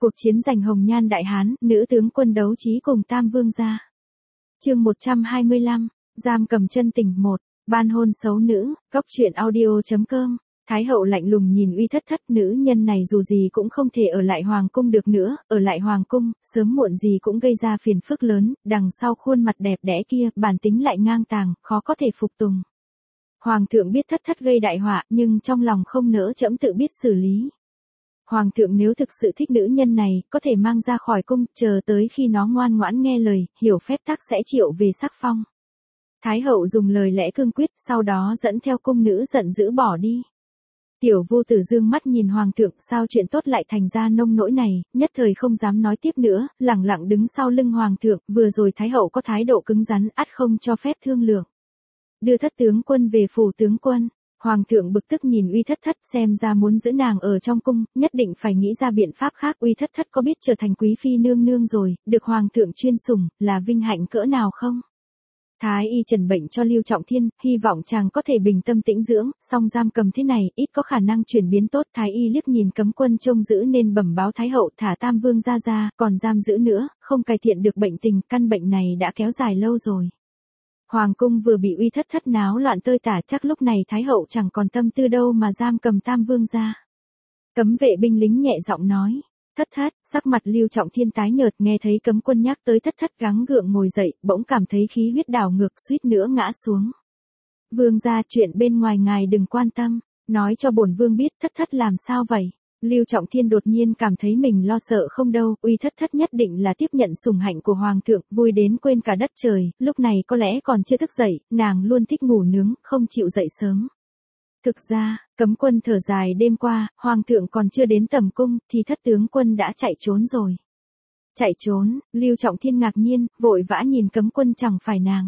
Cuộc chiến giành Hồng Nhan Đại Hán, nữ tướng quân đấu trí cùng Tam Vương gia. Chương 125, giam cầm chân tình 1, ban hôn xấu nữ, góc truyện audio.com. Thái hậu lạnh lùng nhìn Uy Thất Thất, nữ nhân này dù gì cũng không thể ở lại hoàng cung được nữa, ở lại hoàng cung, sớm muộn gì cũng gây ra phiền phức lớn, đằng sau khuôn mặt đẹp đẽ kia, bản tính lại ngang tàng, khó có thể phục tùng. Hoàng thượng biết Thất Thất gây đại họa, nhưng trong lòng không nỡ, trẫm tự biết xử lý. Hoàng thượng nếu thực sự thích nữ nhân này, có thể mang ra khỏi cung, chờ tới khi nó ngoan ngoãn nghe lời, hiểu phép tắc sẽ triệu về sắc phong. Thái hậu dùng lời lẽ cương quyết, sau đó dẫn theo cung nữ giận dữ bỏ đi. Tiểu Vô Tử dương mắt nhìn hoàng thượng, sao chuyện tốt lại thành ra nông nỗi này, nhất thời không dám nói tiếp nữa, lẳng lặng đứng sau lưng hoàng thượng, vừa rồi thái hậu có thái độ cứng rắn, ắt không cho phép thương lượng. Đưa Thất tướng quân về phủ tướng quân. Hoàng thượng bực tức nhìn Uy Thất Thất, xem ra muốn giữ nàng ở trong cung, nhất định phải nghĩ ra biện pháp khác. Uy Thất Thất có biết trở thành quý phi nương nương rồi, được hoàng thượng chuyên sủng, là vinh hạnh cỡ nào không? Thái y trần bệnh cho Lưu Trọng Thiên, hy vọng chàng có thể bình tâm tĩnh dưỡng, song giam cầm thế này, ít có khả năng chuyển biến tốt. Thái y liếc nhìn cấm quân trông giữ nên bẩm báo Thái hậu thả Tam Vương ra, còn giam giữ nữa, không cải thiện được bệnh tình, căn bệnh này đã kéo dài lâu rồi. Hoàng cung vừa bị Uy Thất Thất náo loạn tơi tả, chắc lúc này Thái hậu chẳng còn tâm tư đâu mà giam cầm Tam Vương ra. Cấm vệ binh lính nhẹ giọng nói. Thất Thất, sắc mặt Lưu Trọng Thiên tái nhợt, nghe thấy cấm quân nhắc tới Thất Thất gắng gượng ngồi dậy, bỗng cảm thấy khí huyết đảo ngược, suýt nữa ngã xuống. Vương gia, chuyện bên ngoài ngài đừng quan tâm, nói cho bổn vương biết Thất Thất làm sao vậy. Lưu Trọng Thiên đột nhiên cảm thấy mình lo sợ không đâu, Uy Thất Thất nhất định là tiếp nhận sủng hạnh của hoàng thượng, vui đến quên cả đất trời, lúc này có lẽ còn chưa thức dậy, nàng luôn thích ngủ nướng, không chịu dậy sớm. Thực ra, cấm quân thở dài đêm qua, hoàng thượng còn chưa đến tầm cung, thì Thất tướng quân đã chạy trốn rồi. Chạy trốn, Lưu Trọng Thiên ngạc nhiên, vội vã nhìn cấm quân, chẳng phải nàng.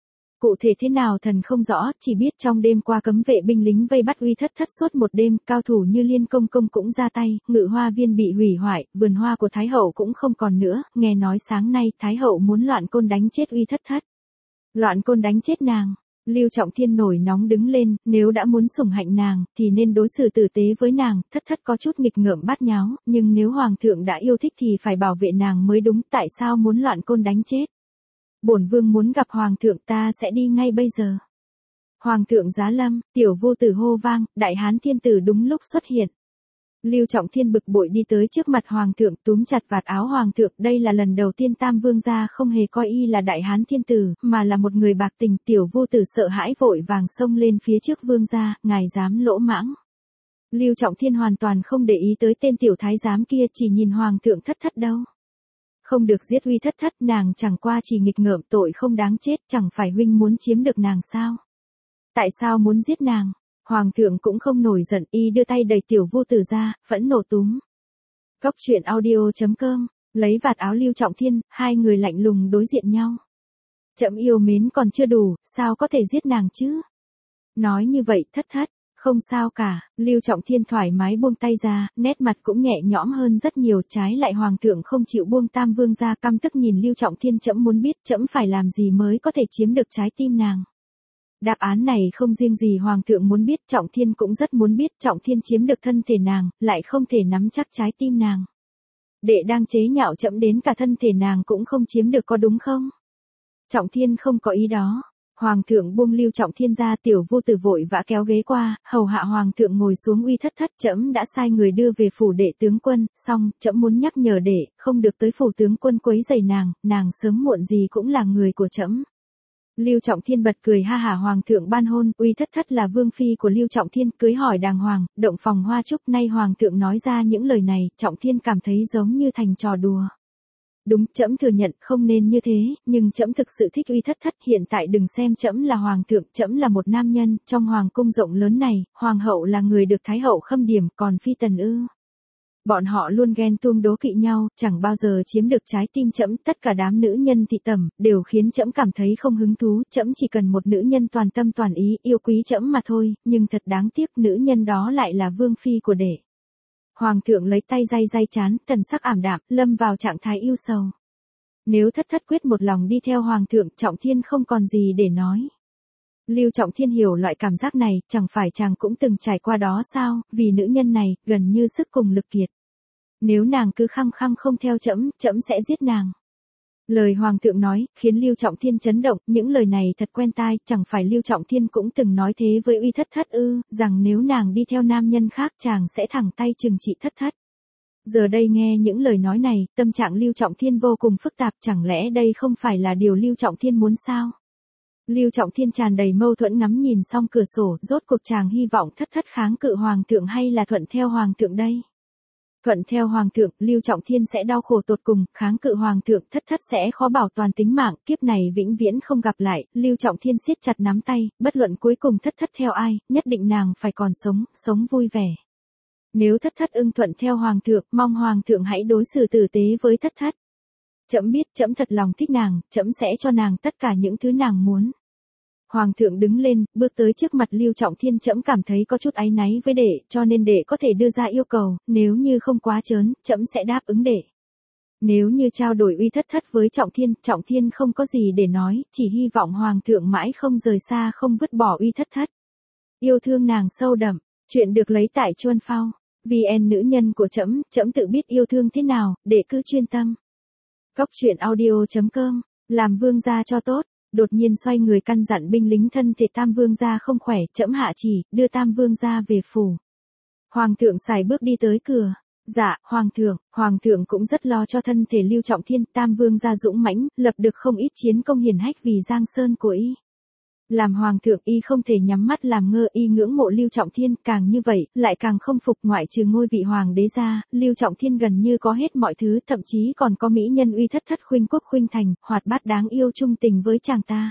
Cụ thể thế nào thần không rõ, chỉ biết trong đêm qua cấm vệ binh lính vây bắt Uy Thất Thất suốt một đêm, cao thủ như Liên Công Công cũng ra tay, Ngự Hoa Viên bị hủy hoại, vườn hoa của Thái hậu cũng không còn nữa, nghe nói sáng nay Thái hậu muốn loạn côn đánh chết Uy Thất Thất. Loạn côn đánh chết nàng. Lưu Trọng Thiên nổi nóng đứng lên, nếu đã muốn sủng hạnh nàng, thì nên đối xử tử tế với nàng. Thất Thất có chút nghịch ngợm bát nháo, nhưng nếu hoàng thượng đã yêu thích thì phải bảo vệ nàng mới đúng, tại sao muốn loạn côn đánh chết? Bổn vương muốn gặp hoàng thượng, ta sẽ đi ngay bây giờ. Hoàng thượng giá lâm, Tiểu Vô Tử hô vang, Đại Hán thiên tử đúng lúc xuất hiện. Lưu Trọng Thiên bực bội đi tới trước mặt hoàng thượng, túm chặt vạt áo hoàng thượng, đây là lần đầu tiên Tam Vương gia không hề coi y là Đại Hán thiên tử, mà là một người bạc tình. Tiểu Vô Tử sợ hãi vội vàng xông lên phía trước vương gia, ngài dám lỗ mãng. Lưu Trọng Thiên hoàn toàn không để ý tới tên tiểu thái giám kia, chỉ nhìn hoàng thượng. Thất Thất đâu? Không được giết Uy Thất Thất, nàng chẳng qua chỉ nghịch ngợm, tội không đáng chết, chẳng phải huynh muốn chiếm được nàng sao? Tại sao muốn giết nàng? Hoàng thượng cũng không nổi giận, y đưa tay đẩy Tiểu Vô Tử ra, phẫn nộ túm. Góc truyện audio.com, lấy vạt áo Lưu Trọng Thiên, hai người lạnh lùng đối diện nhau. Trẫm yêu mến còn chưa đủ, sao có thể giết nàng chứ? Nói như vậy, Thất Thất, không sao cả. Lưu Trọng Thiên thoải mái buông tay ra, nét mặt cũng nhẹ nhõm hơn rất nhiều, trái lại hoàng thượng không chịu buông Tam Vương ra, căm tức nhìn Lưu Trọng Thiên. Trẫm muốn biết, trẫm phải làm gì mới có thể chiếm được trái tim nàng? Đáp án này không riêng gì hoàng thượng muốn biết, Trọng Thiên cũng rất muốn biết. Trọng Thiên chiếm được thân thể nàng, lại không thể nắm chắc trái tim nàng. Đệ đang chế nhạo trẫm đến cả thân thể nàng cũng không chiếm được, có đúng không? Trọng Thiên không có ý đó. Hoàng thượng buông Lưu Trọng Thiên ra, Tiểu Vô Tử vội vã kéo ghế qua, hầu hạ hoàng thượng ngồi xuống. Uy Thất Thất, trẫm đã sai người đưa về phủ đệ tướng quân, xong, trẫm muốn nhắc nhở đệ, không được tới phủ tướng quân quấy rầy nàng sớm muộn gì cũng là người của trẫm. Lưu Trọng Thiên bật cười ha hả. Hoàng thượng ban hôn, Uy Thất Thất là vương phi của Lưu Trọng Thiên, cưới hỏi đàng hoàng, động phòng hoa chúc. Nay hoàng thượng nói ra những lời này, Trọng Thiên cảm thấy giống như thành trò đùa. Đúng, trẫm thừa nhận không nên như thế, nhưng trẫm thực sự thích Uy Thất Thất. Hiện tại đừng xem trẫm là hoàng thượng, trẫm là một nam nhân, trong hoàng cung rộng lớn này, hoàng hậu là người được thái hậu khâm điểm, còn phi tần ư? Bọn họ luôn ghen tuông đố kỵ nhau, chẳng bao giờ chiếm được trái tim trẫm. Tất cả đám nữ nhân thị tẩm đều khiến trẫm cảm thấy không hứng thú, trẫm chỉ cần một nữ nhân toàn tâm toàn ý, yêu quý trẫm mà thôi, nhưng thật đáng tiếc, nữ nhân đó lại là vương phi của đệ. Hoàng thượng lấy tay day trán, thần sắc ảm đạm, lâm vào trạng thái yêu sầu. Nếu Thất Thất quyết một lòng đi theo hoàng thượng, Trọng Thiên không còn gì để nói. Lưu Trọng Thiên hiểu loại cảm giác này, chẳng phải chàng cũng từng trải qua đó sao? Vì nữ nhân này, gần như sức cùng lực kiệt. Nếu nàng cứ khăng khăng không theo trẫm, trẫm sẽ giết nàng. Lời hoàng thượng nói, khiến Lưu Trọng Thiên chấn động, những lời này thật quen tai, chẳng phải Lưu Trọng Thiên cũng từng nói thế với Uy Thất Thất ư, rằng nếu nàng đi theo nam nhân khác chàng sẽ thẳng tay trừng trị Thất Thất. Giờ đây nghe những lời nói này, tâm trạng Lưu Trọng Thiên vô cùng phức tạp, chẳng lẽ đây không phải là điều Lưu Trọng Thiên muốn sao? Lưu Trọng Thiên tràn đầy mâu thuẫn ngắm nhìn xong cửa sổ, rốt cuộc chàng hy vọng Thất Thất kháng cự hoàng thượng hay là thuận theo hoàng thượng đây? Thuận theo hoàng thượng, Lưu Trọng Thiên sẽ đau khổ tột cùng, kháng cự hoàng thượng, Thất Thất sẽ khó bảo toàn tính mạng, kiếp này vĩnh viễn không gặp lại, Lưu Trọng Thiên siết chặt nắm tay, bất luận cuối cùng Thất Thất theo ai, nhất định nàng phải còn sống, sống vui vẻ. Nếu Thất Thất ưng thuận theo hoàng thượng, mong hoàng thượng hãy đối xử tử tế với Thất Thất. Trẫm biết, trẫm thật lòng thích nàng, trẫm sẽ cho nàng tất cả những thứ nàng muốn. Hoàng thượng đứng lên, bước tới trước mặt Lưu Trọng Thiên, trẫm cảm thấy có chút áy náy với đệ, cho nên đệ có thể đưa ra yêu cầu, nếu như không quá trớn, trẫm sẽ đáp ứng đệ. Nếu như trao đổi Uy Thất Thất với Trọng Thiên không có gì để nói, chỉ hy vọng hoàng thượng mãi không rời xa, không vứt bỏ Uy Thất Thất. Yêu thương nàng sâu đậm, chuyện được lấy tại Chuân Phao. VN nữ nhân của trẫm, trẫm tự biết yêu thương thế nào, để cứ chuyên tâm. Góc truyện audio.com, làm vương gia cho tốt. Đột nhiên xoay người căn dặn binh lính thân thể Tam Vương gia không khỏe, trẫm hạ chỉ, đưa Tam Vương gia về phủ. Hoàng thượng sải bước đi tới cửa. Dạ, hoàng thượng cũng rất lo cho thân thể Lưu Trọng Thiên, Tam Vương gia dũng mãnh, lập được không ít chiến công hiển hách vì Giang Sơn của y. Làm hoàng thượng y không thể nhắm mắt làm ngơ, y ngưỡng mộ Lưu Trọng Thiên, càng như vậy, lại càng không phục, ngoại trừ ngôi vị hoàng đế ra, Lưu Trọng Thiên gần như có hết mọi thứ, thậm chí còn có mỹ nhân Uy Thất Thất khuynh quốc khuynh thành, hoạt bát đáng yêu trung tình với chàng ta.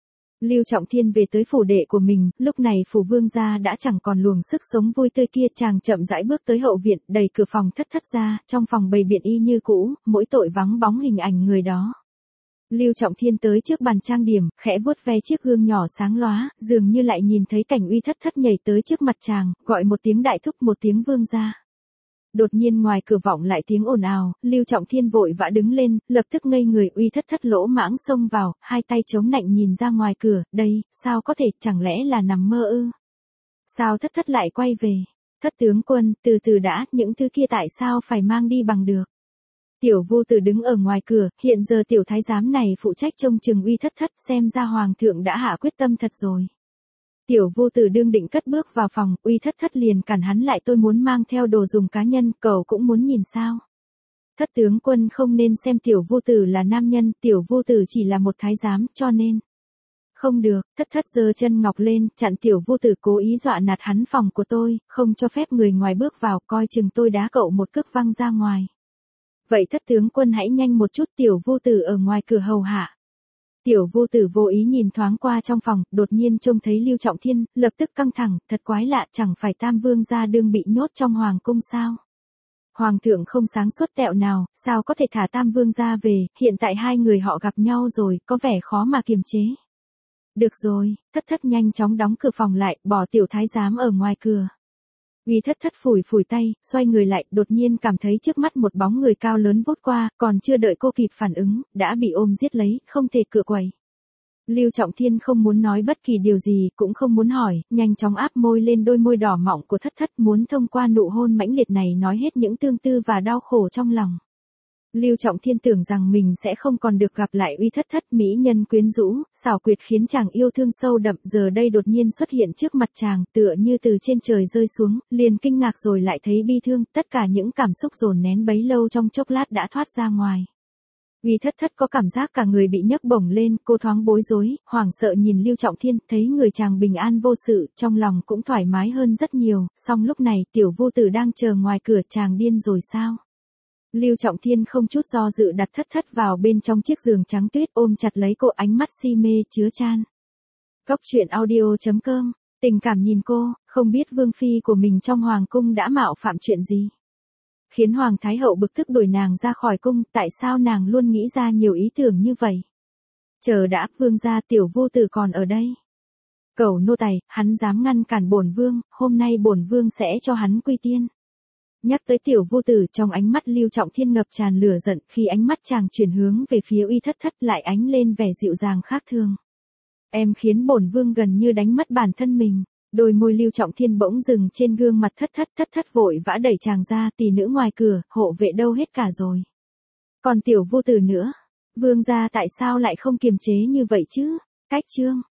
Lưu Trọng Thiên về tới phủ đệ của mình, lúc này phủ vương gia đã chẳng còn luồng sức sống vui tươi kia, chàng chậm rãi bước tới hậu viện, đẩy cửa phòng Thất Thất ra, trong phòng bày biện y như cũ, mỗi tội vắng bóng hình ảnh người đó. Lưu Trọng Thiên tới trước bàn trang điểm, khẽ vuốt ve chiếc gương nhỏ sáng lóa, dường như lại nhìn thấy cảnh Uy Thất Thất nhảy tới trước mặt chàng, gọi một tiếng đại thúc, một tiếng vương gia. Đột nhiên ngoài cửa vọng lại tiếng ồn ào, Lưu Trọng Thiên vội vã đứng lên, lập tức ngây người, Uy Thất Thất lỗ mãng xông vào, hai tay chống nạnh nhìn ra ngoài cửa, đây, sao có thể, chẳng lẽ là nằm mơ ư? Sao Thất Thất lại quay về? Thất tướng quân, từ từ đã, những thứ kia tại sao phải mang đi bằng được? Tiểu Vô Tử đứng ở ngoài cửa, hiện giờ tiểu thái giám này phụ trách trông chừng Uy Thất Thất, xem ra hoàng thượng đã hạ quyết tâm thật rồi. Tiểu Vô Tử đương định cất bước vào phòng, Uy Thất Thất liền cản hắn lại, tôi muốn mang theo đồ dùng cá nhân, cậu cũng muốn nhìn sao? Thất tướng quân không nên xem Tiểu Vô Tử là nam nhân, Tiểu Vô Tử chỉ là một thái giám, cho nên. Không được, Thất Thất giơ chân ngọc lên, chặn Tiểu Vô Tử, cố ý dọa nạt hắn, phòng của tôi, không cho phép người ngoài bước vào, coi chừng tôi đá cậu một cước văng ra ngoài. Vậy Thất tướng quân hãy nhanh một chút, Tiểu Vô Tử ở ngoài cửa hầu hạ. Tiểu Vô Tử vô ý nhìn thoáng qua trong phòng, đột nhiên trông thấy Lưu Trọng Thiên, lập tức căng thẳng, thật quái lạ, chẳng phải Tam Vương gia đương bị nhốt trong hoàng cung sao? Hoàng thượng không sáng suốt tẹo nào, sao có thể thả Tam Vương gia về, hiện tại hai người họ gặp nhau rồi, có vẻ khó mà kiềm chế. Được rồi, Thất Thất nhanh chóng đóng cửa phòng lại, bỏ tiểu thái giám ở ngoài cửa. Uy Thất Thất phủi phủi tay, xoay người lại, đột nhiên cảm thấy trước mắt một bóng người cao lớn vút qua, còn chưa đợi cô kịp phản ứng, đã bị ôm giết lấy, không thể cựa quậy. Lưu Trọng Thiên không muốn nói bất kỳ điều gì, cũng không muốn hỏi, nhanh chóng áp môi lên đôi môi đỏ mọng của Thất Thất, muốn thông qua nụ hôn mãnh liệt này nói hết những tương tư và đau khổ trong lòng. Lưu Trọng Thiên tưởng rằng mình sẽ không còn được gặp lại Uy Thất Thất, mỹ nhân quyến rũ, xảo quyệt khiến chàng yêu thương sâu đậm, giờ đây đột nhiên xuất hiện trước mặt chàng, tựa như từ trên trời rơi xuống, liền kinh ngạc rồi lại thấy bi thương, tất cả những cảm xúc dồn nén bấy lâu trong chốc lát đã thoát ra ngoài. Uy Thất Thất có cảm giác cả người bị nhấc bổng lên, cô thoáng bối rối, hoảng sợ nhìn Lưu Trọng Thiên, thấy người chàng bình an vô sự, trong lòng cũng thoải mái hơn rất nhiều, song lúc này Tiểu Vô Tử đang chờ ngoài cửa, chàng điên rồi sao? Lưu Trọng Thiên không chút do dự đặt Thất Thất vào bên trong chiếc giường trắng tuyết, ôm chặt lấy cô, ánh mắt si mê chứa chan. Góc truyện audio.com, tình cảm nhìn cô, không biết vương phi của mình trong hoàng cung đã mạo phạm chuyện gì. Khiến hoàng thái hậu bực tức đuổi nàng ra khỏi cung, tại sao nàng luôn nghĩ ra nhiều ý tưởng như vậy. Chờ đã, vương gia, Tiểu Vô Tử còn ở đây. Cẩu nô tài, hắn dám ngăn cản bổn vương, hôm nay bổn vương sẽ cho hắn quy tiên. Nhắc tới Tiểu Vô Tử, trong ánh mắt Lưu Trọng Thiên ngập tràn lửa giận, khi ánh mắt chàng chuyển hướng về phía Uy Thất Thất lại ánh lên vẻ dịu dàng khác thường. Em khiến bổn vương gần như đánh mất bản thân mình. Đôi môi Lưu Trọng Thiên bỗng dừng trên gương mặt thất vội vã đẩy chàng ra, tỷ nữ ngoài cửa, hộ vệ đâu hết cả rồi. Còn tiểu vô tử nữa. Vương gia tại sao lại không kiềm chế như vậy chứ? Cách chương.